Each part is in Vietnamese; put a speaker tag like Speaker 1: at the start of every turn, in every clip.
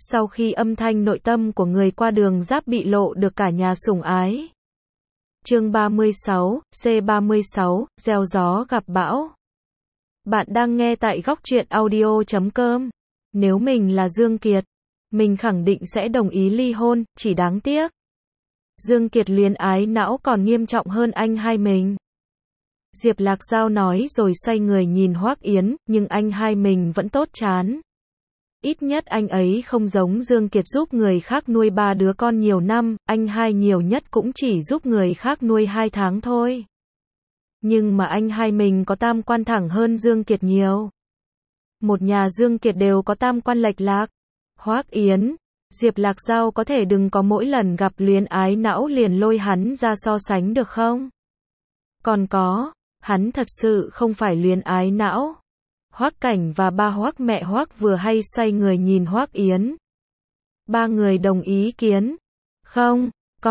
Speaker 1: Sau khi âm thanh nội tâm của người qua đường giáp bị lộ được cả nhà sủng ái. Chương 36, C36, gieo gió gặp bão. Bạn đang nghe tại góc truyện audio.com. Nếu mình là Dương Kiệt, mình khẳng định sẽ đồng ý ly hôn, chỉ đáng tiếc. Dương Kiệt luyến ái não còn nghiêm trọng hơn anh hai mình. Diệp Lạc Giao nói rồi xoay người nhìn Hoắc Yến, nhưng anh hai mình vẫn tốt chán. Ít nhất anh ấy không giống Dương Kiệt giúp người khác nuôi 3 đứa con nhiều năm, anh hai nhiều nhất cũng chỉ giúp người khác nuôi 2 tháng thôi. Nhưng mà anh hai mình có tam quan thẳng hơn Dương Kiệt nhiều. Một nhà Dương Kiệt đều có tam quan lệch lạc. Hoắc Yến, Diệp Lạc Giao có thể đừng có mỗi lần gặp luyến ái não liền lôi hắn ra so sánh được không? Còn có, hắn thật sự không phải luyến ái não. Hoắc Cảnh và ba Hoắc mẹ Hoắc vừa hay xoay người nhìn Hoắc Yến. Ba người đồng ý kiến. Không,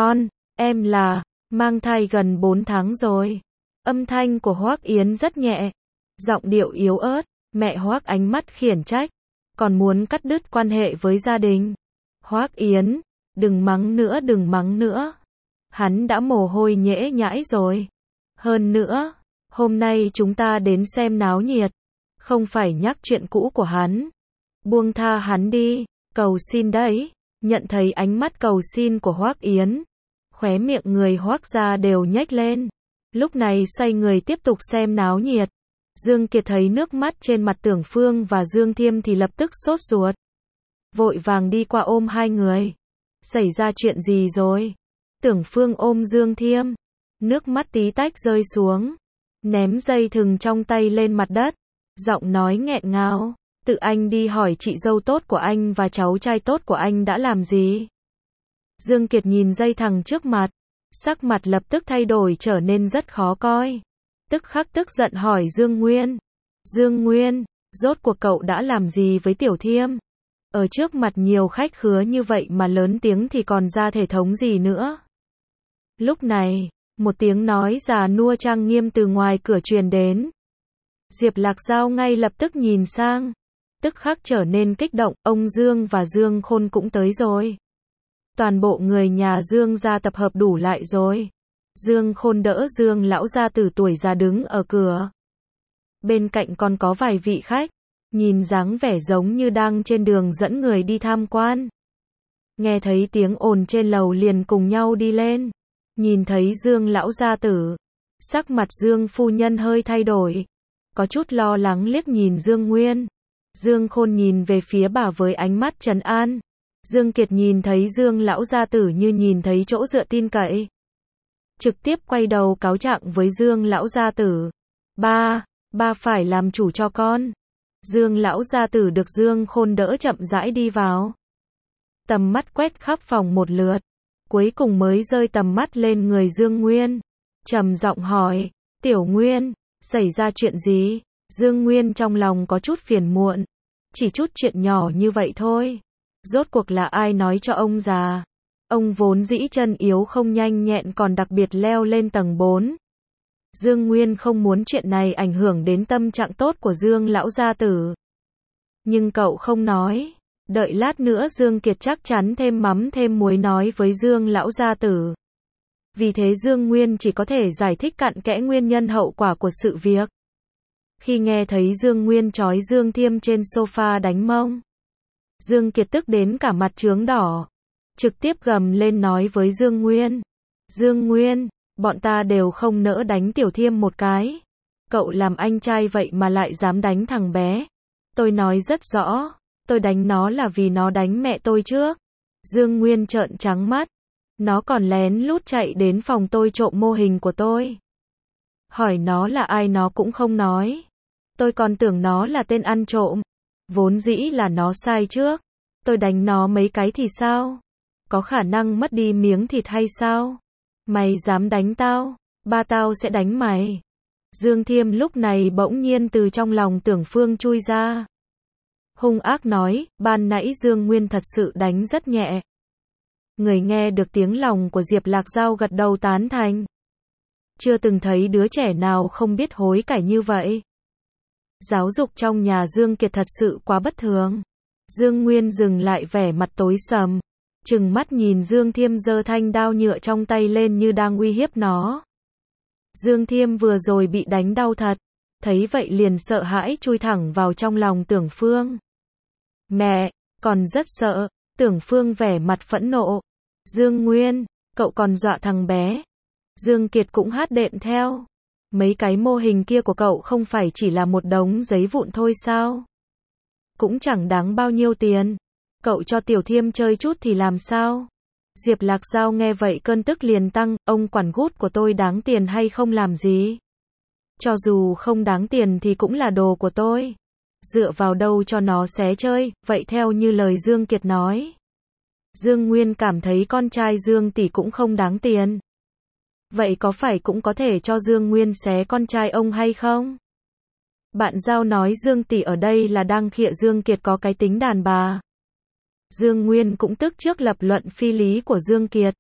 Speaker 1: em là, mang thai gần 4 tháng rồi. Âm thanh của Hoắc Yến rất nhẹ, giọng điệu yếu ớt, mẹ Hoắc ánh mắt khiển trách, còn muốn cắt đứt quan hệ với gia đình. Hoắc Yến, đừng mắng nữa. Hắn đã mồ hôi nhễ nhãi rồi. Hơn nữa, hôm nay chúng ta đến xem náo nhiệt, không phải nhắc chuyện cũ của hắn. Buông tha hắn đi, cầu xin đấy. Nhận thấy ánh mắt cầu xin của Hoắc Yến, khóe miệng người Hoắc gia đều nhếch lên. Lúc này xoay người tiếp tục xem náo nhiệt. Dương Kiệt thấy nước mắt trên mặt Tưởng Phương và Dương Thiêm thì lập tức sốt ruột. Vội vàng đi qua ôm hai người. Xảy ra chuyện gì rồi? Tưởng Phương ôm Dương Thiêm, nước mắt tí tách rơi xuống, ném dây thừng trong tay lên mặt đất, giọng nói nghẹn ngào, tự anh đi hỏi chị dâu tốt của anh và cháu trai tốt của anh đã làm gì. Dương Kiệt nhìn dây thừng trước mặt, sắc mặt lập tức thay đổi trở nên rất khó coi. Tức khắc tức giận hỏi Dương Nguyên. Dương Nguyên, rốt cuộc cậu đã làm gì với Tiểu Thiêm? Ở trước mặt nhiều khách khứa như vậy mà lớn tiếng thì còn ra thể thống gì nữa? Lúc này, một tiếng nói già nua trang nghiêm từ ngoài cửa truyền đến. Diệp Lạc Giao ngay lập tức nhìn sang, tức khắc trở nên kích động, ông Dương và Dương Khôn cũng tới rồi. Toàn bộ người nhà Dương gia tập hợp đủ lại rồi. Dương Khôn đỡ Dương lão gia tử tuổi già đứng ở cửa. Bên cạnh còn có vài vị khách, nhìn dáng vẻ giống như đang trên đường dẫn người đi tham quan. Nghe thấy tiếng ồn trên lầu liền cùng nhau đi lên. Nhìn thấy Dương lão gia tử, sắc mặt Dương phu nhân hơi thay đổi, có chút lo lắng liếc nhìn Dương Nguyên. Dương Khôn nhìn về phía bà với ánh mắt trấn an. Dương Kiệt nhìn thấy Dương lão gia tử như nhìn thấy chỗ dựa tin cậy, trực tiếp quay đầu cáo trạng với Dương lão gia tử. Ba phải làm chủ cho con. Dương lão gia tử được Dương Khôn đỡ chậm rãi đi vào. Tầm mắt quét khắp phòng một lượt, cuối cùng mới rơi tầm mắt lên người Dương Nguyên. Trầm giọng hỏi, Tiểu Nguyên, xảy ra chuyện gì? Dương Nguyên trong lòng có chút phiền muộn. Chỉ chút chuyện nhỏ như vậy thôi. Rốt cuộc là ai nói cho ông già? Ông vốn dĩ chân yếu không nhanh nhẹn còn đặc biệt leo lên tầng 4. Dương Nguyên không muốn chuyện này ảnh hưởng đến tâm trạng tốt của Dương lão gia tử. Nhưng cậu không nói. Đợi lát nữa Dương Kiệt chắc chắn thêm mắm thêm muối nói với Dương lão gia tử. Vì thế Dương Nguyên chỉ có thể giải thích cặn kẽ nguyên nhân hậu quả của sự việc. Khi nghe thấy Dương Nguyên trói Dương Thiêm trên sofa đánh mông, Dương Kiệt tức đến cả mặt chướng đỏ, trực tiếp gầm lên nói với Dương Nguyên. Dương Nguyên, bọn ta đều không nỡ đánh Tiểu Thiêm một cái. Cậu làm anh trai vậy mà lại dám đánh thằng bé. Tôi nói rất rõ, tôi đánh nó là vì nó đánh mẹ tôi trước. Dương Nguyên trợn trắng mắt. Nó còn lén lút chạy đến phòng tôi trộm mô hình của tôi. Hỏi nó là ai nó cũng không nói. Tôi còn tưởng nó là tên ăn trộm. Vốn dĩ là nó sai trước. Tôi đánh nó mấy cái thì sao? Có khả năng mất đi miếng thịt hay sao? Mày dám đánh tao? Ba tao sẽ đánh mày. Dương Thiêm lúc này bỗng nhiên từ trong lòng Tưởng Phương chui ra. Hung ác nói, ban nãy Dương Nguyên thật sự đánh rất nhẹ. Người nghe được tiếng lòng của Diệp Lạc Giao gật đầu tán thành. Chưa từng thấy đứa trẻ nào không biết hối cải như vậy. Giáo dục trong nhà Dương Kiệt thật sự quá bất thường. Dương Nguyên dừng lại vẻ mặt tối sầm, trừng mắt nhìn Dương Thiêm giơ thanh đao nhựa trong tay lên như đang uy hiếp nó. Dương Thiêm vừa rồi bị đánh đau thật, thấy vậy liền sợ hãi chui thẳng vào trong lòng Tưởng Phương. Mẹ, còn rất sợ, Tưởng Phương vẻ mặt phẫn nộ. Dương Nguyên, cậu còn dọa thằng bé. Dương Kiệt cũng hát đệm theo. Mấy cái mô hình kia của cậu không phải chỉ là một đống giấy vụn thôi sao? Cũng chẳng đáng bao nhiêu tiền. Cậu cho Tiểu Thiêm chơi chút thì làm sao? Diệp Lạc Giao nghe vậy cơn tức liền tăng, ông quản gút của tôi đáng tiền hay không làm gì? Cho dù không đáng tiền thì cũng là đồ của tôi. Dựa vào đâu cho nó xé chơi, vậy theo như lời Dương Kiệt nói. Dương Nguyên cảm thấy con trai Dương tỷ cũng không đáng tiền. Vậy có phải cũng có thể cho Dương Nguyên xé con trai ông hay không? Bạn Giao nói Dương tỷ ở đây là đang khịa Dương Kiệt có cái tính đàn bà. Dương Nguyên cũng tức trước lập luận phi lý của Dương Kiệt.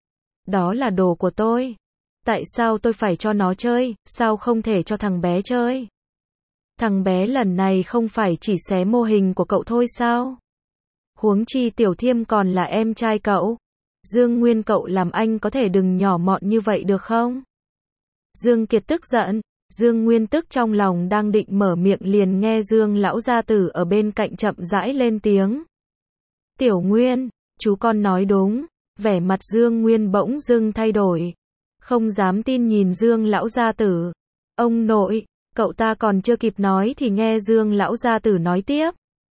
Speaker 1: Đó là đồ của tôi. Tại sao tôi phải cho nó chơi, sao không thể cho thằng bé chơi? Thằng bé lần này không phải chỉ xé mô hình của cậu thôi sao? Huống chi Tiểu Thiêm còn là em trai cậu. Dương Nguyên cậu làm anh có thể đừng nhỏ mọn như vậy được không? Dương Kiệt tức giận, Dương Nguyên tức trong lòng đang định mở miệng liền nghe Dương lão gia tử ở bên cạnh chậm rãi lên tiếng. Tiểu Nguyên, chú con nói đúng, vẻ mặt Dương Nguyên bỗng dưng thay đổi. Không dám tin nhìn Dương lão gia tử. Ông nội, cậu ta còn chưa kịp nói thì nghe Dương lão gia tử nói tiếp.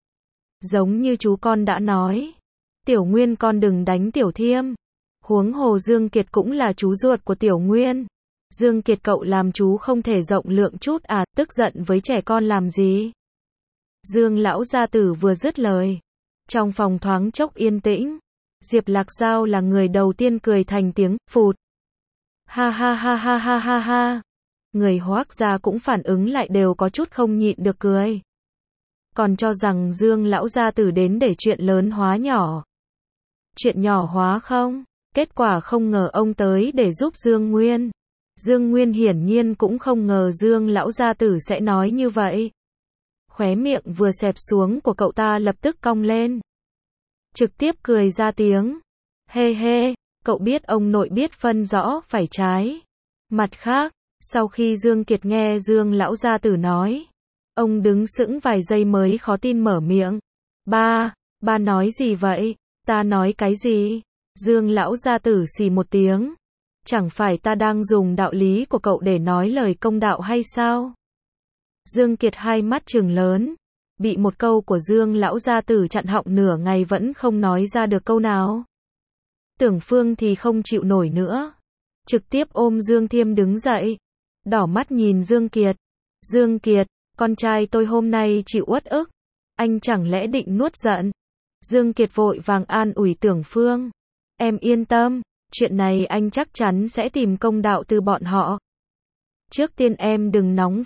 Speaker 1: Giống như chú con đã nói. Tiểu Nguyên con đừng đánh Tiểu Thiêm. Huống hồ Dương Kiệt cũng là chú ruột của Tiểu Nguyên. Dương Kiệt cậu làm chú không thể rộng lượng chút à, tức giận với trẻ con làm gì? Dương lão gia tử vừa dứt lời. Trong phòng thoáng chốc yên tĩnh. Diệp Lạc Giao là người đầu tiên cười thành tiếng, phụt. Ha ha ha ha ha ha ha. Người Hoác gia cũng phản ứng lại đều có chút không nhịn được cười. Còn cho rằng Dương lão gia tử đến để chuyện lớn hóa nhỏ. Chuyện nhỏ hóa không? Kết quả không ngờ ông tới để giúp Dương Nguyên. Dương Nguyên hiển nhiên cũng không ngờ Dương lão gia tử sẽ nói như vậy. Khóe miệng vừa xẹp xuống của cậu ta lập tức cong lên. Trực tiếp cười ra tiếng. Hê hê, cậu biết ông nội biết phân rõ phải trái. Mặt khác, sau khi Dương Kiệt nghe Dương lão gia tử nói, ông đứng sững vài giây mới khó tin mở miệng. Ba nói gì vậy? Ta nói cái gì? Dương lão gia tử xì một tiếng. Chẳng phải ta đang dùng đạo lý của cậu để nói lời công đạo hay sao? Dương Kiệt hai mắt trừng lớn, bị một câu của Dương lão gia tử chặn họng nửa ngày vẫn không nói ra được câu nào. Tưởng Phương thì không chịu nổi nữa, trực tiếp ôm Dương Thiêm đứng dậy, đỏ mắt nhìn Dương Kiệt. Dương Kiệt, con trai tôi hôm nay chịu uất ức, anh chẳng lẽ định nuốt giận? Dương Kiệt vội vàng an ủi Tưởng Phương. Em yên tâm, chuyện này anh chắc chắn sẽ tìm công đạo từ bọn họ. Trước tiên em đừng nóng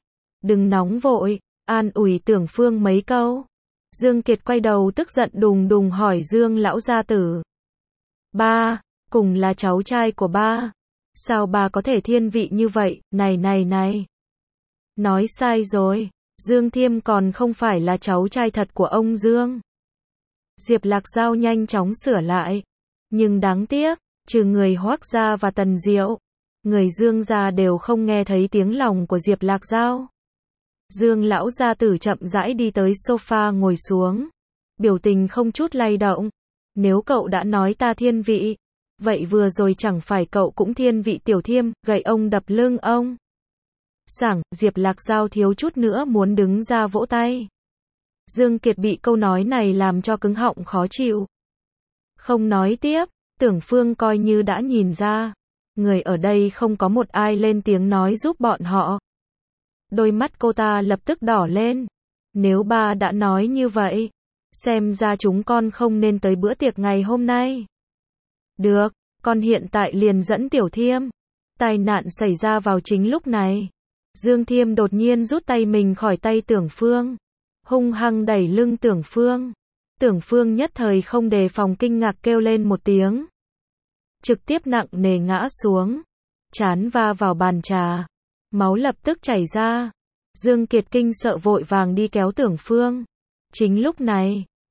Speaker 1: vội, an ủi Tưởng Phương mấy câu. Dương Kiệt quay đầu tức giận đùng đùng hỏi Dương lão gia tử. Ba, cùng là cháu trai của ba. Sao ba có thể thiên vị như vậy, này. Nói sai rồi, Dương Thiêm còn không phải là cháu trai thật của ông Dương. Diệp Lạc Giao nhanh chóng sửa lại. Nhưng đáng tiếc, trừ người Hoác gia và Tần Diệu, người Dương gia đều không nghe thấy tiếng lòng của Diệp Lạc Giao. Dương lão gia tử chậm rãi đi tới sofa ngồi xuống. Biểu tình không chút lay động. Nếu cậu đã nói ta thiên vị, vậy vừa rồi chẳng phải cậu cũng thiên vị Tiểu Thiêm, gậy ông đập lưng ông. Sảng, Diệp Lạc Giao thiếu chút nữa muốn đứng ra vỗ tay. Dương Kiệt bị câu nói này làm cho cứng họng khó chịu. Không nói tiếp, Tưởng Phương coi như đã nhìn ra. Người ở đây không có một ai lên tiếng nói giúp bọn họ. Đôi mắt cô ta lập tức đỏ lên. Nếu ba đã nói như vậy, xem ra chúng con không nên tới bữa tiệc ngày hôm nay. Được, con hiện tại liền dẫn Tiểu Thiêm. Tai nạn xảy ra vào chính lúc này. Dương Thiêm đột nhiên rút tay mình khỏi tay Tưởng Phương, hung hăng đẩy lưng Tưởng Phương. Tưởng Phương nhất thời không đề phòng kinh ngạc kêu lên một tiếng. Trực tiếp nặng nề ngã xuống, trán va vào bàn trà. Máu lập tức chảy ra. Dương Kiệt kinh sợ vội vàng đi kéo Tưởng Phương. Chính lúc này,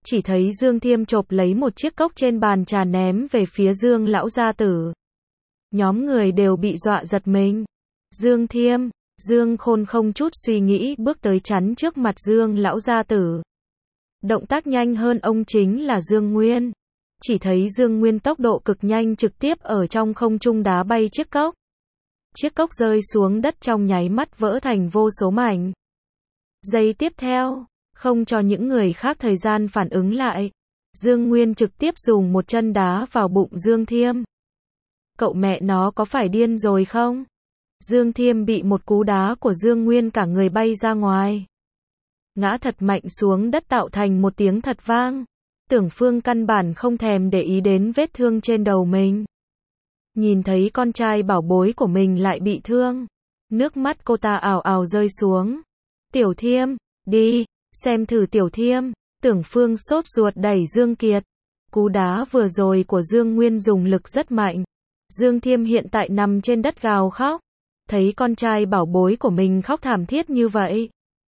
Speaker 1: chỉ thấy Dương Thiêm chộp lấy một chiếc cốc trên bàn trà ném về phía Dương lão gia tử. Nhóm người đều bị dọa giật mình. Dương Thiêm, Dương Khôn không chút suy nghĩ bước tới chắn trước mặt Dương lão gia tử. Động tác nhanh hơn ông chính là Dương Nguyên. Chỉ thấy Dương Nguyên tốc độ cực nhanh trực tiếp ở trong không trung đá bay chiếc cốc. Chiếc cốc rơi xuống đất trong nháy mắt vỡ thành vô số mảnh. Giây tiếp theo, không cho những người khác thời gian phản ứng lại, Dương Nguyên trực tiếp dùng một chân đá vào bụng Dương Thiêm. Cậu mẹ nó có phải điên rồi không? Dương Thiêm bị một cú đá của Dương Nguyên cả người bay ra ngoài. Ngã thật mạnh xuống đất tạo thành một tiếng thật vang. Tưởng Phương căn bản không thèm để ý đến vết thương trên đầu mình. Nhìn thấy con trai bảo bối của mình lại bị thương. Nước mắt cô ta ào ào rơi xuống. Tiểu Thiêm, đi, xem thử Tiểu Thiêm. Tưởng Phương sốt ruột đẩy Dương Kiệt. Cú đá vừa rồi của Dương Nguyên dùng lực rất mạnh. Dương Thiêm hiện tại nằm trên đất gào khóc. Thấy con trai bảo bối của mình khóc thảm thiết như vậy.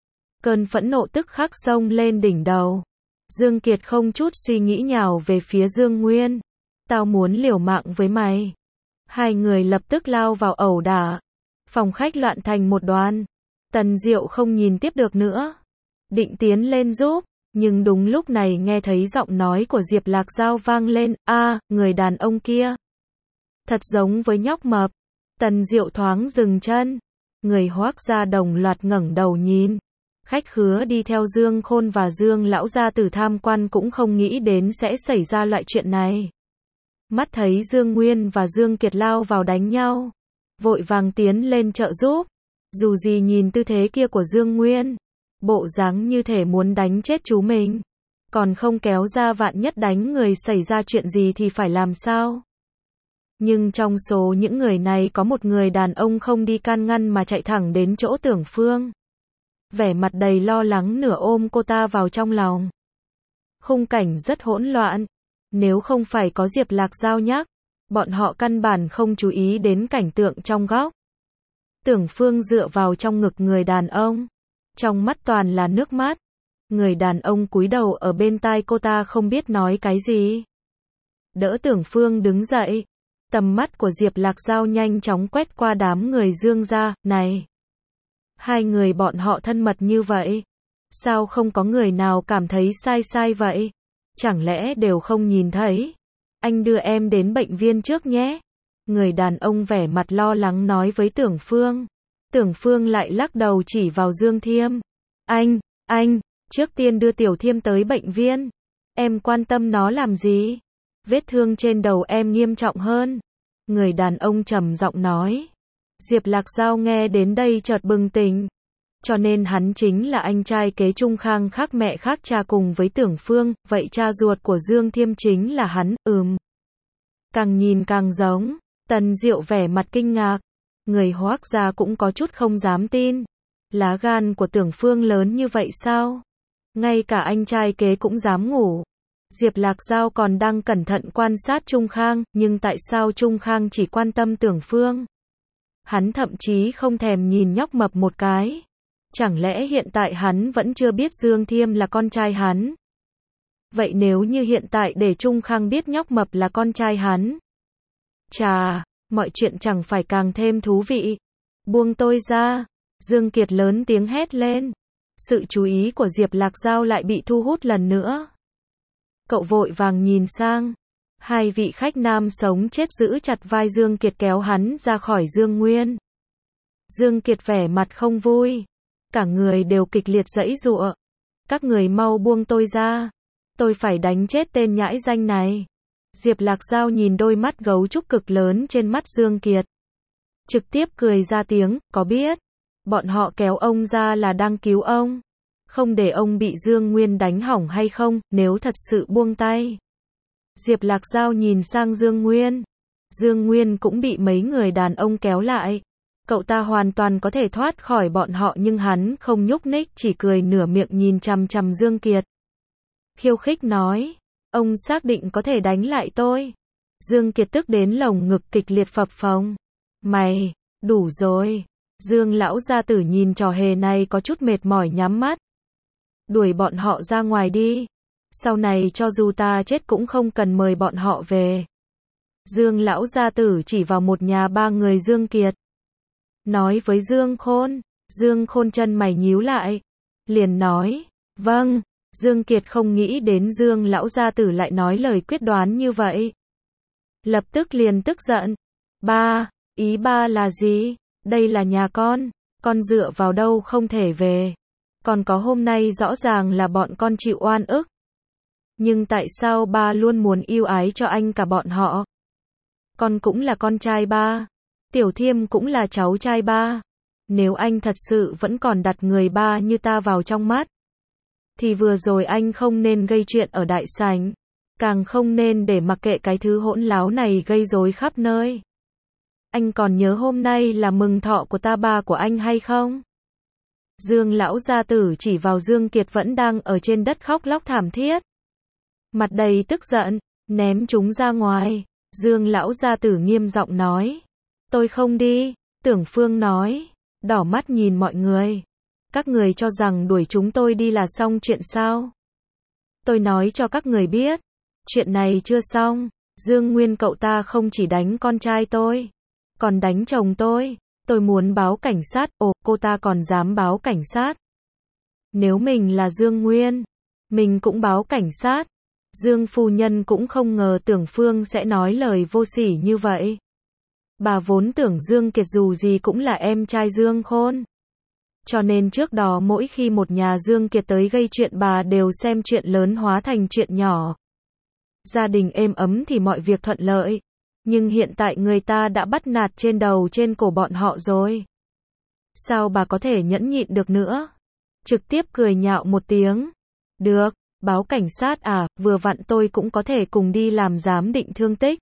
Speaker 1: Cơn phẫn nộ tức khắc xông lên đỉnh đầu. Dương Kiệt không chút suy nghĩ nhào về phía Dương Nguyên. Tao muốn liều mạng với mày. Hai người lập tức lao vào ẩu đả. Phòng khách loạn thành một đoàn. Tần Diệu không nhìn tiếp được nữa. Định tiến lên giúp. Nhưng đúng lúc này nghe thấy giọng nói của Diệp Lạc Giao vang lên. A, người đàn ông kia. Thật giống với nhóc mập. Tần Diệu thoáng dừng chân. Người Hoác gia đồng loạt ngẩng đầu nhìn. Khách khứa đi theo Dương Khôn và Dương lão gia tử tham quan cũng không nghĩ đến sẽ xảy ra loại chuyện này. Mắt thấy Dương Nguyên và Dương Kiệt lao vào đánh nhau, vội vàng tiến lên trợ giúp. Dù gì nhìn tư thế kia của Dương Nguyên, bộ dáng như thể muốn đánh chết chú mình, còn không kéo ra vạn nhất đánh người xảy ra chuyện gì thì phải làm sao? Nhưng trong số những người này có một người đàn ông không đi can ngăn mà chạy thẳng đến chỗ Tưởng Phương. Vẻ mặt đầy lo lắng nửa ôm cô ta vào trong lòng. Khung cảnh rất hỗn loạn. Nếu không phải có Diệp Lạc Giao nhắc, bọn họ căn bản không chú ý đến cảnh tượng trong góc. Tưởng Phương dựa vào trong ngực người đàn ông. Trong mắt toàn là nước mắt. Người đàn ông cúi đầu ở bên tai cô ta không biết nói cái gì. Đỡ Tưởng Phương đứng dậy. Tầm mắt của Diệp Lạc Giao nhanh chóng quét qua đám người Dương gia. Này! Hai người bọn họ thân mật như vậy. Sao không có người nào cảm thấy sai sai vậy? Chẳng lẽ đều không nhìn thấy? Anh đưa em đến bệnh viện trước nhé. Người đàn ông vẻ mặt lo lắng nói với Tưởng Phương. Tưởng Phương lại lắc đầu chỉ vào Dương Thiêm. Anh, trước tiên đưa Tiểu Thiêm tới bệnh viện. Em quan tâm nó làm gì? Vết thương trên đầu em nghiêm trọng hơn. Người đàn ông trầm giọng nói. Diệp Lạc Giao nghe đến đây chợt bừng tỉnh. Cho nên hắn chính là anh trai kế Trung Khang khác mẹ khác cha cùng với Tưởng Phương, vậy cha ruột của Dương Thiêm chính là hắn, Càng nhìn càng giống. Tần Diệu vẻ mặt kinh ngạc. Người Hoác gia cũng có chút không dám tin. Lá gan của Tưởng Phương lớn như vậy sao? Ngay cả anh trai kế cũng dám ngủ. Diệp Lạc Giao còn đang cẩn thận quan sát Trung Khang, nhưng tại sao Trung Khang chỉ quan tâm Tưởng Phương? Hắn thậm chí không thèm nhìn nhóc mập một cái. Chẳng lẽ hiện tại hắn vẫn chưa biết Dương Thiêm là con trai hắn? Vậy nếu như hiện tại để Trung Khang biết nhóc mập là con trai hắn? Chà, mọi chuyện chẳng phải càng thêm thú vị. Buông tôi ra. Dương Kiệt lớn tiếng hét lên. Sự chú ý của Diệp Lạc Giao lại bị thu hút lần nữa. Cậu vội vàng nhìn sang. Hai vị khách nam sống chết giữ chặt vai Dương Kiệt kéo hắn ra khỏi Dương Nguyên. Dương Kiệt vẻ mặt không vui. Cả người đều kịch liệt giãy giụa. Các người mau buông tôi ra. Tôi phải đánh chết tên nhãi danh này. Diệp Lạc Giao nhìn đôi mắt gấu trúc cực lớn trên mắt Dương Kiệt. Trực tiếp cười ra tiếng, có biết. Bọn họ kéo ông ra là đang cứu ông. Không để ông bị Dương Nguyên đánh hỏng hay không, nếu thật sự buông tay. Diệp Lạc Giao nhìn sang Dương Nguyên. Dương Nguyên cũng bị mấy người đàn ông kéo lại. Cậu ta hoàn toàn có thể thoát khỏi bọn họ nhưng hắn không nhúc nhích, chỉ cười nửa miệng nhìn chằm chằm Dương Kiệt. Khiêu khích nói, ông xác định có thể đánh lại tôi. Dương Kiệt tức đến lồng ngực kịch liệt phập phồng. Mày, đủ rồi. Dương lão gia tử nhìn trò hề này có chút mệt mỏi nhắm mắt. Đuổi bọn họ ra ngoài đi. Sau này cho dù ta chết cũng không cần mời bọn họ về. Dương lão gia tử chỉ vào một nhà ba người Dương Kiệt. Nói với Dương Khôn. Dương Khôn chân mày nhíu lại. Liền nói, vâng. Dương Kiệt không nghĩ đến Dương lão gia tử lại nói lời quyết đoán như vậy. Lập tức liền tức giận. Ba, ý ba là gì? Đây là nhà con dựa vào đâu không thể về. Còn có hôm nay rõ ràng là bọn con chịu oan ức. Nhưng tại sao ba luôn muốn yêu ái cho anh cả bọn họ? Con cũng là con trai ba. Tiểu Thiêm cũng là cháu trai ba. Nếu anh thật sự vẫn còn đặt người ba như ta vào trong mắt, thì vừa rồi anh không nên gây chuyện ở đại sảnh. Càng không nên để mặc kệ cái thứ hỗn láo này gây rối khắp nơi. Anh còn nhớ hôm nay là mừng thọ của ta ba của anh hay không? Dương lão gia tử chỉ vào Dương Kiệt vẫn đang ở trên đất khóc lóc thảm thiết. Mặt đầy tức giận, ném chúng ra ngoài. Dương lão gia tử nghiêm giọng nói. Tôi không đi, Tưởng Phương nói, đỏ mắt nhìn mọi người. Các người cho rằng đuổi chúng tôi đi là xong chuyện sao? Tôi nói cho các người biết, chuyện này chưa xong. Dương Nguyên cậu ta không chỉ đánh con trai tôi, còn đánh chồng tôi. Tôi muốn báo cảnh sát. Ồ, cô ta còn dám báo cảnh sát. Nếu mình là Dương Nguyên, mình cũng báo cảnh sát. Dương phu nhân cũng không ngờ Tưởng Phương sẽ nói lời vô sỉ như vậy. Bà vốn tưởng Dương Kiệt dù gì cũng là em trai Dương Khôn. Cho nên trước đó mỗi khi một nhà Dương Kiệt tới gây chuyện bà đều xem chuyện lớn hóa thành chuyện nhỏ. Gia đình êm ấm thì mọi việc thuận lợi. Nhưng hiện tại người ta đã bắt nạt trên đầu trên cổ bọn họ rồi. Sao bà có thể nhẫn nhịn được nữa? Trực tiếp cười nhạo một tiếng. Được, báo cảnh sát à, vừa vặn tôi cũng có thể cùng đi làm giám định thương tích.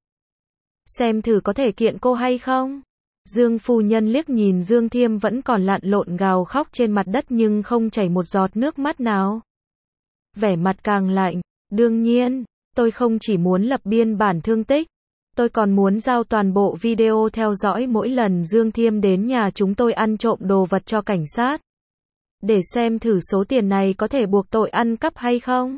Speaker 1: Xem thử có thể kiện cô hay không? Dương phu nhân liếc nhìn Dương Thiêm vẫn còn lặn lộn gào khóc trên mặt đất nhưng không chảy một giọt nước mắt nào. Vẻ mặt càng lạnh. Đương nhiên, tôi không chỉ muốn lập biên bản thương tích. Tôi còn muốn giao toàn bộ video theo dõi mỗi lần Dương Thiêm đến nhà chúng tôi ăn trộm đồ vật cho cảnh sát. Để xem thử số tiền này có thể buộc tội ăn cắp hay không.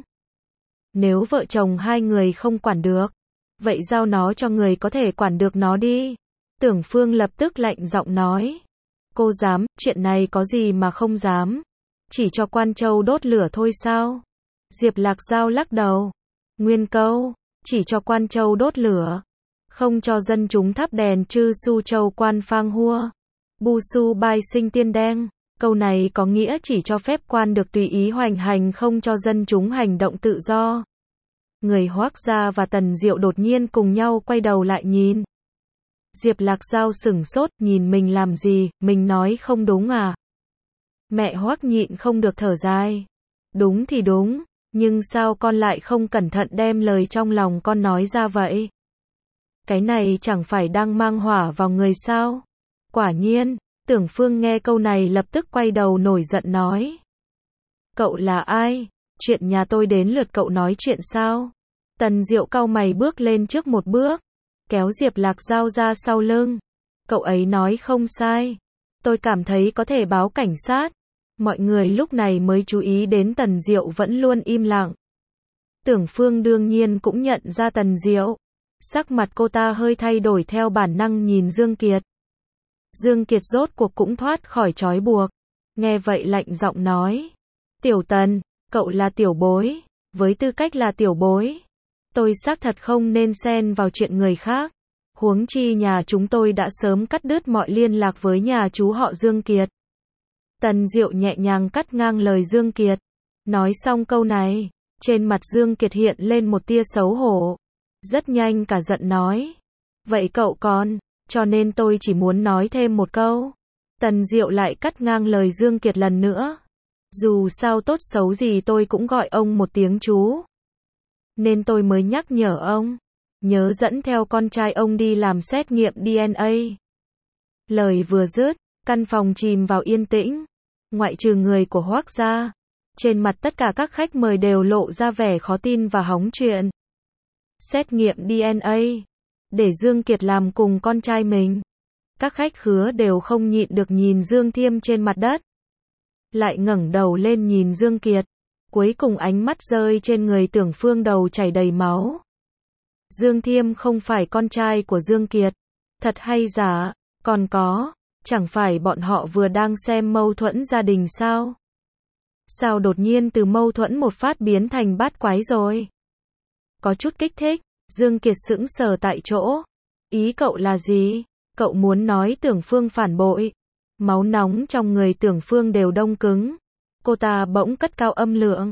Speaker 1: Nếu vợ chồng hai người không quản được, vậy giao nó cho người có thể quản được nó đi. Tưởng Phương lập tức lạnh giọng nói. Cô dám, chuyện này có gì mà không dám. Chỉ cho Quan Châu đốt lửa thôi sao? Diệp Lạc Giao lắc đầu. Nguyên câu, chỉ cho Quan Châu đốt lửa. Không cho dân chúng thắp đèn chư su châu quan phang hua. Bu su bai sinh tiên đen. Câu này có nghĩa chỉ cho phép quan được tùy ý hoành hành không cho dân chúng hành động tự do. Người Hoắc gia và Tần Diệu đột nhiên cùng nhau quay đầu lại nhìn. Diệp Lạc Giao sửng sốt, nhìn mình làm gì, mình nói không đúng à? Mẹ Hoắc nhịn không được thở dài. Đúng thì đúng, nhưng sao con lại không cẩn thận đem lời trong lòng con nói ra vậy? Cái này chẳng phải đang mang hỏa vào người sao? Quả nhiên, Tưởng Phương nghe câu này lập tức quay đầu nổi giận nói. Cậu là ai? Chuyện nhà tôi đến lượt cậu nói chuyện sao? Tần Diệu cau mày bước lên trước một bước, kéo Diệp Lạc Giao ra sau lưng. Cậu ấy nói không sai. Tôi cảm thấy có thể báo cảnh sát. Mọi người lúc này mới chú ý đến Tần Diệu vẫn luôn im lặng. Tưởng Phương đương nhiên cũng nhận ra Tần Diệu. Sắc mặt cô ta hơi thay đổi theo bản năng nhìn Dương Kiệt. Dương Kiệt rốt cuộc cũng thoát khỏi trói buộc. Nghe vậy lạnh giọng nói. Tiểu Tần, cậu là tiểu bối. Với tư cách là tiểu bối, tôi xác thật không nên xen vào chuyện người khác. Huống chi nhà chúng tôi đã sớm cắt đứt mọi liên lạc với nhà chú họ Dương Kiệt. Tần Diệu nhẹ nhàng cắt ngang lời Dương Kiệt. Nói xong câu này, trên mặt Dương Kiệt hiện lên một tia xấu hổ. Rất nhanh cả giận nói. Vậy cậu còn, cho nên tôi chỉ muốn nói thêm một câu. Tần Diệu lại cắt ngang lời Dương Kiệt lần nữa. Dù sao tốt xấu gì tôi cũng gọi ông một tiếng chú. Nên tôi mới nhắc nhở ông. Nhớ dẫn theo con trai ông đi làm xét nghiệm DNA. Lời vừa dứt, căn phòng chìm vào yên tĩnh. Ngoại trừ người của Hoắc gia. Trên mặt tất cả các khách mời đều lộ ra vẻ khó tin và hóng chuyện. Xét nghiệm DNA. Để Dương Kiệt làm cùng con trai mình. Các khách khứa đều không nhịn được nhìn Dương Thiêm trên mặt đất. Lại ngẩng đầu lên nhìn Dương Kiệt. Cuối cùng ánh mắt rơi trên người Tưởng Phương, đầu chảy đầy máu. Dương Thiêm không phải con trai của Dương Kiệt. Thật hay giả, còn có, chẳng phải bọn họ vừa đang xem mâu thuẫn gia đình sao? Sao đột nhiên từ mâu thuẫn một phát biến thành bát quái rồi? Có chút kích thích, Dương Kiệt sững sờ tại chỗ. Ý cậu là gì? Cậu muốn nói Tưởng Phương phản bội? Máu nóng trong người Tưởng Phương đều đông cứng. Cô ta bỗng cất cao âm lượng.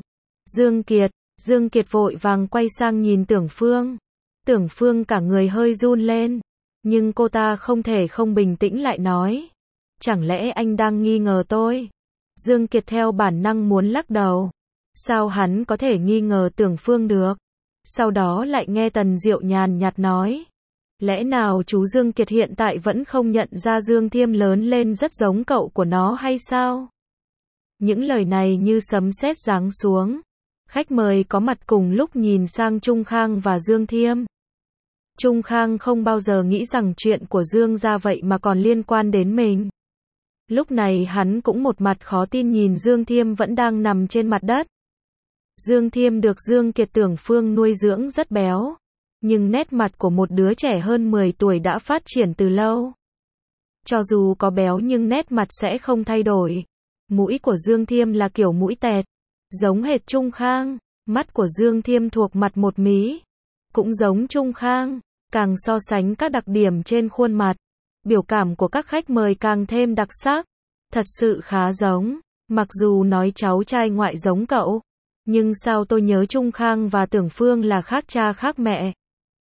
Speaker 1: Dương Kiệt vội vàng quay sang nhìn Tưởng Phương. Tưởng Phương cả người hơi run lên. Nhưng cô ta không thể không bình tĩnh lại nói. Chẳng lẽ anh đang nghi ngờ tôi? Dương Kiệt theo bản năng muốn lắc đầu. Sao hắn có thể nghi ngờ Tưởng Phương được? Sau đó lại nghe Tần Diệu nhàn nhạt nói. Lẽ nào chú Dương Kiệt hiện tại vẫn không nhận ra Dương Thiêm lớn lên rất giống cậu của nó hay sao? Những lời này như sấm sét giáng xuống. Khách mời có mặt cùng lúc nhìn sang Trung Khang và Dương Thiêm. Trung Khang không bao giờ nghĩ rằng chuyện của Dương gia vậy mà còn liên quan đến mình. Lúc này hắn cũng một mặt khó tin nhìn Dương Thiêm vẫn đang nằm trên mặt đất. Dương Thiêm được Dương Kiệt Tưởng Phương nuôi dưỡng rất béo. Nhưng nét mặt của một đứa trẻ hơn 10 tuổi đã phát triển từ lâu. Cho dù có béo nhưng nét mặt sẽ không thay đổi. Mũi của Dương Thiêm là kiểu mũi tẹt. Giống hệt Trung Khang. Mắt của Dương Thiêm thuộc mặt một mí. Cũng giống Trung Khang. Càng so sánh các đặc điểm trên khuôn mặt. Biểu cảm của các khách mời càng thêm đặc sắc. Thật sự khá giống. Mặc dù nói cháu trai ngoại giống cậu. Nhưng sao tôi nhớ Trung Khang và Tưởng Phương là khác cha khác mẹ.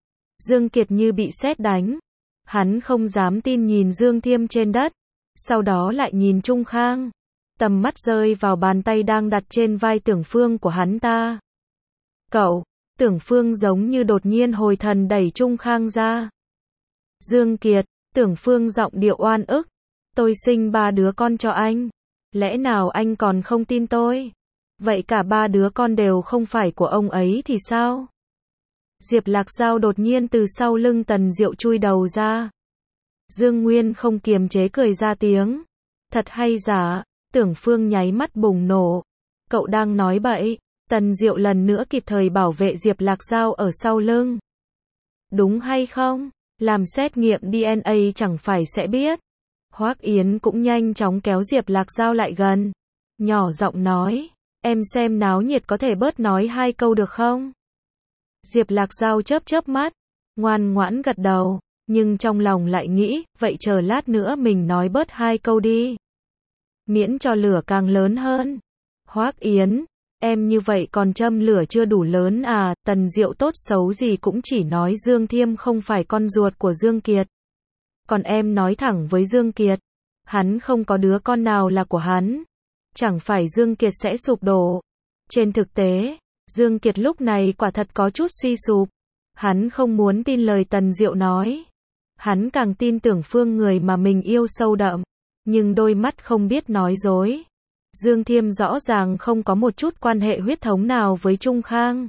Speaker 1: Dương Kiệt như bị sét đánh. Hắn không dám tin nhìn Dương Thiêm trên đất. Sau đó lại nhìn Trung Khang. Tầm mắt rơi vào bàn tay đang đặt trên vai Tưởng Phương của hắn ta. Cậu, Tưởng Phương giống như đột nhiên hồi thần đẩy Trung Khang ra. Dương Kiệt, Tưởng Phương giọng điệu oan ức. Tôi sinh 3 đứa con cho anh. Lẽ nào anh còn không tin tôi? Vậy cả 3 đứa con đều không phải của ông ấy thì sao? Diệp Lạc Giao đột nhiên từ sau lưng Tần Diệu chui đầu ra. Dương Nguyên không kiềm chế cười ra tiếng. Thật hay giả? Tưởng Phương nháy mắt bùng nổ. Cậu đang nói bậy. Tần Diệu lần nữa kịp thời bảo vệ Diệp Lạc Giao ở sau lưng. Đúng hay không? Làm xét nghiệm DNA chẳng phải sẽ biết. Hoắc Yến cũng nhanh chóng kéo Diệp Lạc Giao lại gần. Nhỏ giọng nói. Em xem náo nhiệt có thể bớt nói 2 câu được không? Diệp Lạc Giao chớp chớp mắt. Ngoan ngoãn gật đầu. Nhưng trong lòng lại nghĩ. Vậy chờ lát nữa mình nói bớt 2 câu đi. Miễn cho lửa càng lớn hơn. Hoắc Yến. Em như vậy còn châm lửa chưa đủ lớn à? Tần Diệu tốt xấu gì cũng chỉ nói Dương Thiêm không phải con ruột của Dương Kiệt. Còn em nói thẳng với Dương Kiệt. Hắn không có đứa con nào là của hắn. Chẳng phải Dương Kiệt sẽ sụp đổ. Trên thực tế, Dương Kiệt lúc này quả thật có chút suy sụp. Hắn không muốn tin lời Tần Diệu nói. Hắn càng tin Tưởng Phương người mà mình yêu sâu đậm. Nhưng đôi mắt không biết nói dối. Dương Thiêm rõ ràng không có một chút quan hệ huyết thống nào với Trung Khang.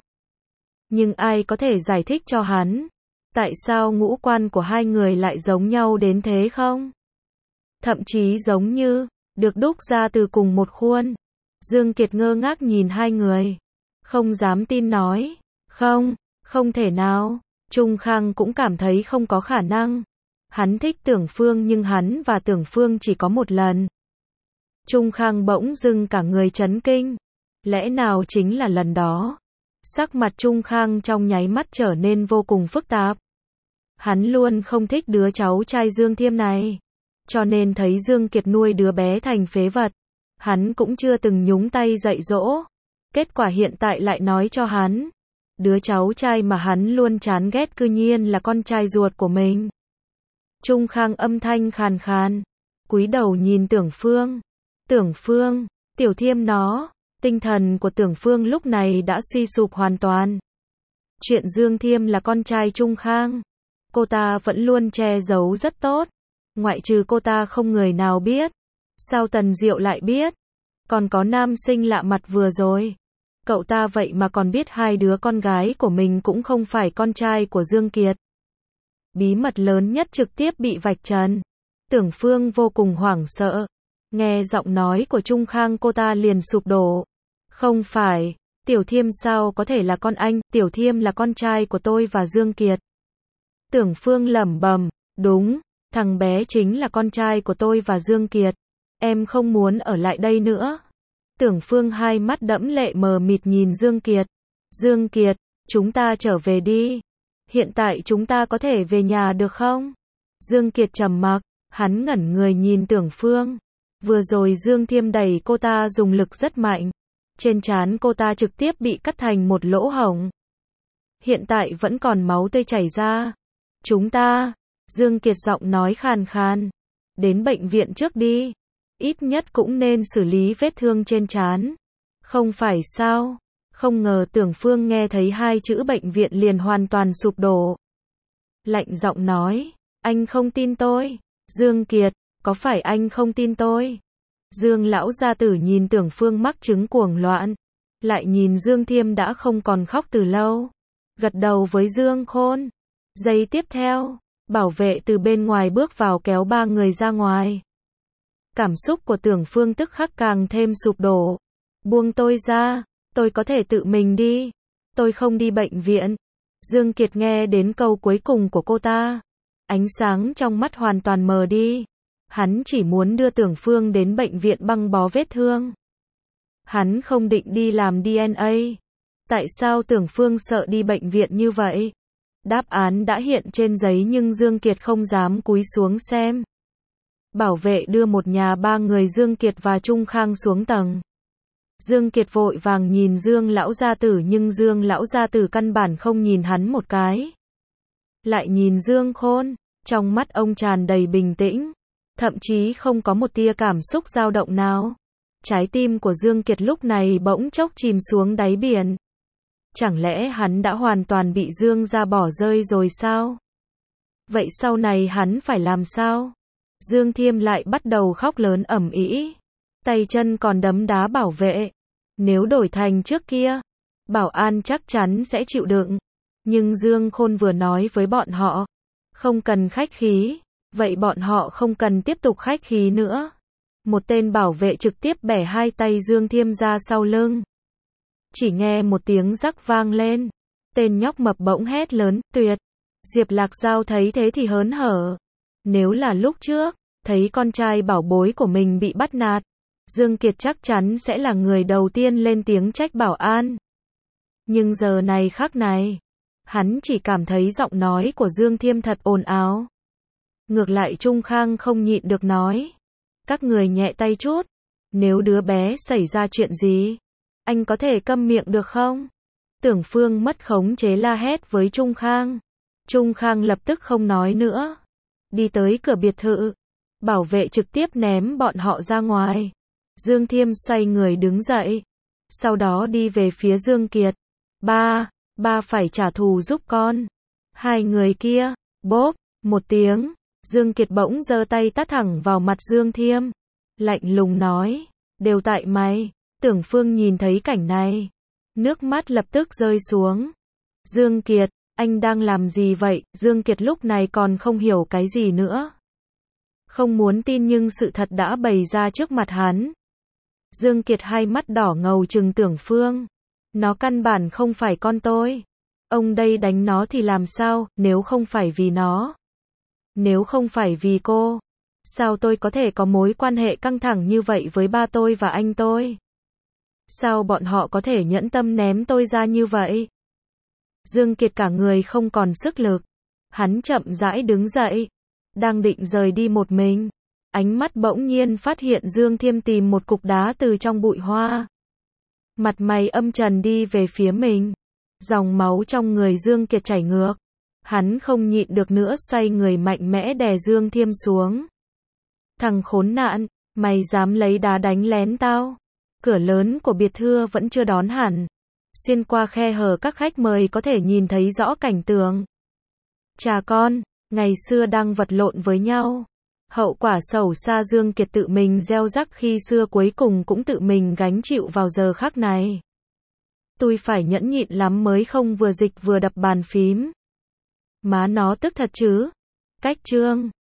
Speaker 1: Nhưng ai có thể giải thích cho hắn? Tại sao ngũ quan của hai người lại giống nhau đến thế không? Thậm chí giống như được đúc ra từ cùng một khuôn. Dương Kiệt ngơ ngác nhìn hai người. Không dám tin nói. Không thể nào. Trung Khang cũng cảm thấy không có khả năng. Hắn thích Tưởng Phương nhưng hắn và Tưởng Phương chỉ có một lần. Trung Khang bỗng dưng cả người chấn kinh. Lẽ nào chính là lần đó? Sắc mặt Trung Khang trong nháy mắt trở nên vô cùng phức tạp. Hắn luôn không thích đứa cháu trai Dương Thiêm này. Cho nên thấy Dương Kiệt nuôi đứa bé thành phế vật. Hắn cũng chưa từng nhúng tay dạy dỗ. Kết quả hiện tại lại nói cho hắn. Đứa cháu trai mà hắn luôn chán ghét cư nhiên là con trai ruột của mình. Trung Khang âm thanh khàn khàn. Cúi đầu nhìn Tưởng Phương. Tưởng Phương, Tiểu Thiêm nó. Tinh thần của Tưởng Phương lúc này đã suy sụp hoàn toàn. Chuyện Dương Thiêm là con trai Trung Khang. Cô ta vẫn luôn che giấu rất tốt. Ngoại trừ cô ta không người nào biết. Sao Tần Diệu lại biết? Còn có nam sinh lạ mặt vừa rồi. Cậu ta vậy mà còn biết 2 đứa con gái của mình cũng không phải con trai của Dương Kiệt. Bí mật lớn nhất trực tiếp bị vạch trần. Tưởng Phương vô cùng hoảng sợ. Nghe giọng nói của Trung Khang cô ta liền sụp đổ. Không phải, Tiểu Thiêm sao có thể là con anh, Tiểu Thiêm là con trai của tôi và Dương Kiệt. Tưởng Phương lẩm bẩm, đúng, thằng bé chính là con trai của tôi và Dương Kiệt. Em không muốn ở lại đây nữa. Tưởng Phương hai mắt đẫm lệ mờ mịt nhìn Dương Kiệt. Dương Kiệt, chúng ta trở về đi. Hiện tại chúng ta có thể về nhà được không? Dương Kiệt trầm mặc, hắn ngẩn người nhìn Tưởng Phương. Vừa rồi Dương Thiêm đẩy cô ta dùng lực rất mạnh. Trên trán cô ta trực tiếp bị cắt thành một lỗ hổng. Hiện tại vẫn còn máu tươi chảy ra. Chúng ta, Dương Kiệt giọng nói khàn khàn. Đến bệnh viện trước đi. Ít nhất cũng nên xử lý vết thương trên trán. Không phải sao? Không ngờ Tưởng Phương nghe thấy hai chữ bệnh viện liền hoàn toàn sụp đổ. Lạnh giọng nói, anh không tin tôi. Dương Kiệt, có phải anh không tin tôi? Dương lão gia tử nhìn Tưởng Phương mắc chứng cuồng loạn. Lại nhìn Dương Thiêm đã không còn khóc từ lâu. Gật đầu với Dương Khôn. Giây tiếp theo, bảo vệ từ bên ngoài bước vào kéo ba người ra ngoài. Cảm xúc của Tưởng Phương tức khắc càng thêm sụp đổ. Buông tôi ra, tôi có thể tự mình đi. Tôi không đi bệnh viện. Dương Kiệt nghe đến câu cuối cùng của cô ta. Ánh sáng trong mắt hoàn toàn mờ đi. Hắn chỉ muốn đưa Tưởng Phương đến bệnh viện băng bó vết thương. Hắn không định đi làm DNA. Tại sao Tưởng Phương sợ đi bệnh viện như vậy? Đáp án đã hiện trên giấy nhưng Dương Kiệt không dám cúi xuống xem. Bảo vệ đưa một nhà ba người Dương Kiệt và Trung Khang xuống tầng. Dương Kiệt vội vàng nhìn Dương lão gia tử nhưng Dương lão gia tử căn bản không nhìn hắn một cái. Lại nhìn Dương Khôn, trong mắt ông tràn đầy bình tĩnh, thậm chí không có một tia cảm xúc dao động nào. Trái tim của Dương Kiệt lúc này bỗng chốc chìm xuống đáy biển. Chẳng lẽ hắn đã hoàn toàn bị Dương gia bỏ rơi rồi sao? Vậy sau này hắn phải làm sao? Dương Thiêm lại bắt đầu khóc lớn ầm ĩ, tay chân còn đấm đá bảo vệ. Nếu đổi thành trước kia, bảo an chắc chắn sẽ chịu đựng. Nhưng Dương Khôn vừa nói với bọn họ, không cần khách khí, vậy bọn họ không cần tiếp tục khách khí nữa. Một tên bảo vệ trực tiếp bẻ hai tay Dương Thiêm ra sau lưng. Chỉ nghe một tiếng rắc vang lên, tên nhóc mập bỗng hét lớn, tuyệt. Diệp Lạc Giao thấy thế thì hớn hở. Nếu là lúc trước, thấy con trai bảo bối của mình bị bắt nạt, Dương Kiệt chắc chắn sẽ là người đầu tiên lên tiếng trách bảo an. Nhưng giờ này khắc này, hắn chỉ cảm thấy giọng nói của Dương Thiêm thật ồn ào. Ngược lại Trung Khang không nhịn được nói, các người nhẹ tay chút, nếu đứa bé xảy ra chuyện gì, anh có thể câm miệng được không? Tưởng Phương mất khống chế la hét với Trung Khang. Trung Khang lập tức không nói nữa. Đi tới cửa biệt thự. Bảo vệ trực tiếp ném bọn họ ra ngoài. Dương Thiêm xoay người đứng dậy. Sau đó đi về phía Dương Kiệt. Ba phải trả thù giúp con. Hai người kia, bốp, một tiếng. Dương Kiệt bỗng giơ tay tát thẳng vào mặt Dương Thiêm. Lạnh lùng nói, đều tại mày. Tưởng Phương nhìn thấy cảnh này. Nước mắt lập tức rơi xuống. Dương Kiệt, anh đang làm gì vậy? Dương Kiệt lúc này còn không hiểu cái gì nữa. Không muốn tin nhưng sự thật đã bày ra trước mặt hắn. Dương Kiệt hai mắt đỏ ngầu trừng Tưởng Phương. Nó căn bản không phải con tôi. Ông đây đánh nó thì làm sao, nếu không phải vì nó. Nếu không phải vì cô. Sao tôi có thể có mối quan hệ căng thẳng như vậy với ba tôi và anh tôi? Sao bọn họ có thể nhẫn tâm ném tôi ra như vậy? Dương Kiệt cả người không còn sức lực. Hắn chậm rãi đứng dậy. Đang định rời đi một mình. Ánh mắt bỗng nhiên phát hiện Dương Thiêm tìm một cục đá từ trong bụi hoa. Mặt mày âm trầm đi về phía mình. Dòng máu trong người Dương Kiệt chảy ngược. Hắn không nhịn được nữa xoay người mạnh mẽ đè Dương Thiêm xuống. Thằng khốn nạn, mày dám lấy đá đánh lén tao? Cửa lớn của biệt thự vẫn chưa đón hẳn. Xuyên qua khe hở các khách mời có thể nhìn thấy rõ cảnh tượng. Cha con, ngày xưa đang vật lộn với nhau. Hậu quả xấu xa Dương Kiệt tự mình gieo rắc khi xưa cuối cùng cũng tự mình gánh chịu vào giờ khắc này. Tôi phải nhẫn nhịn lắm mới không vừa dịch vừa đập bàn phím. Má nó tức thật chứ. Cách chương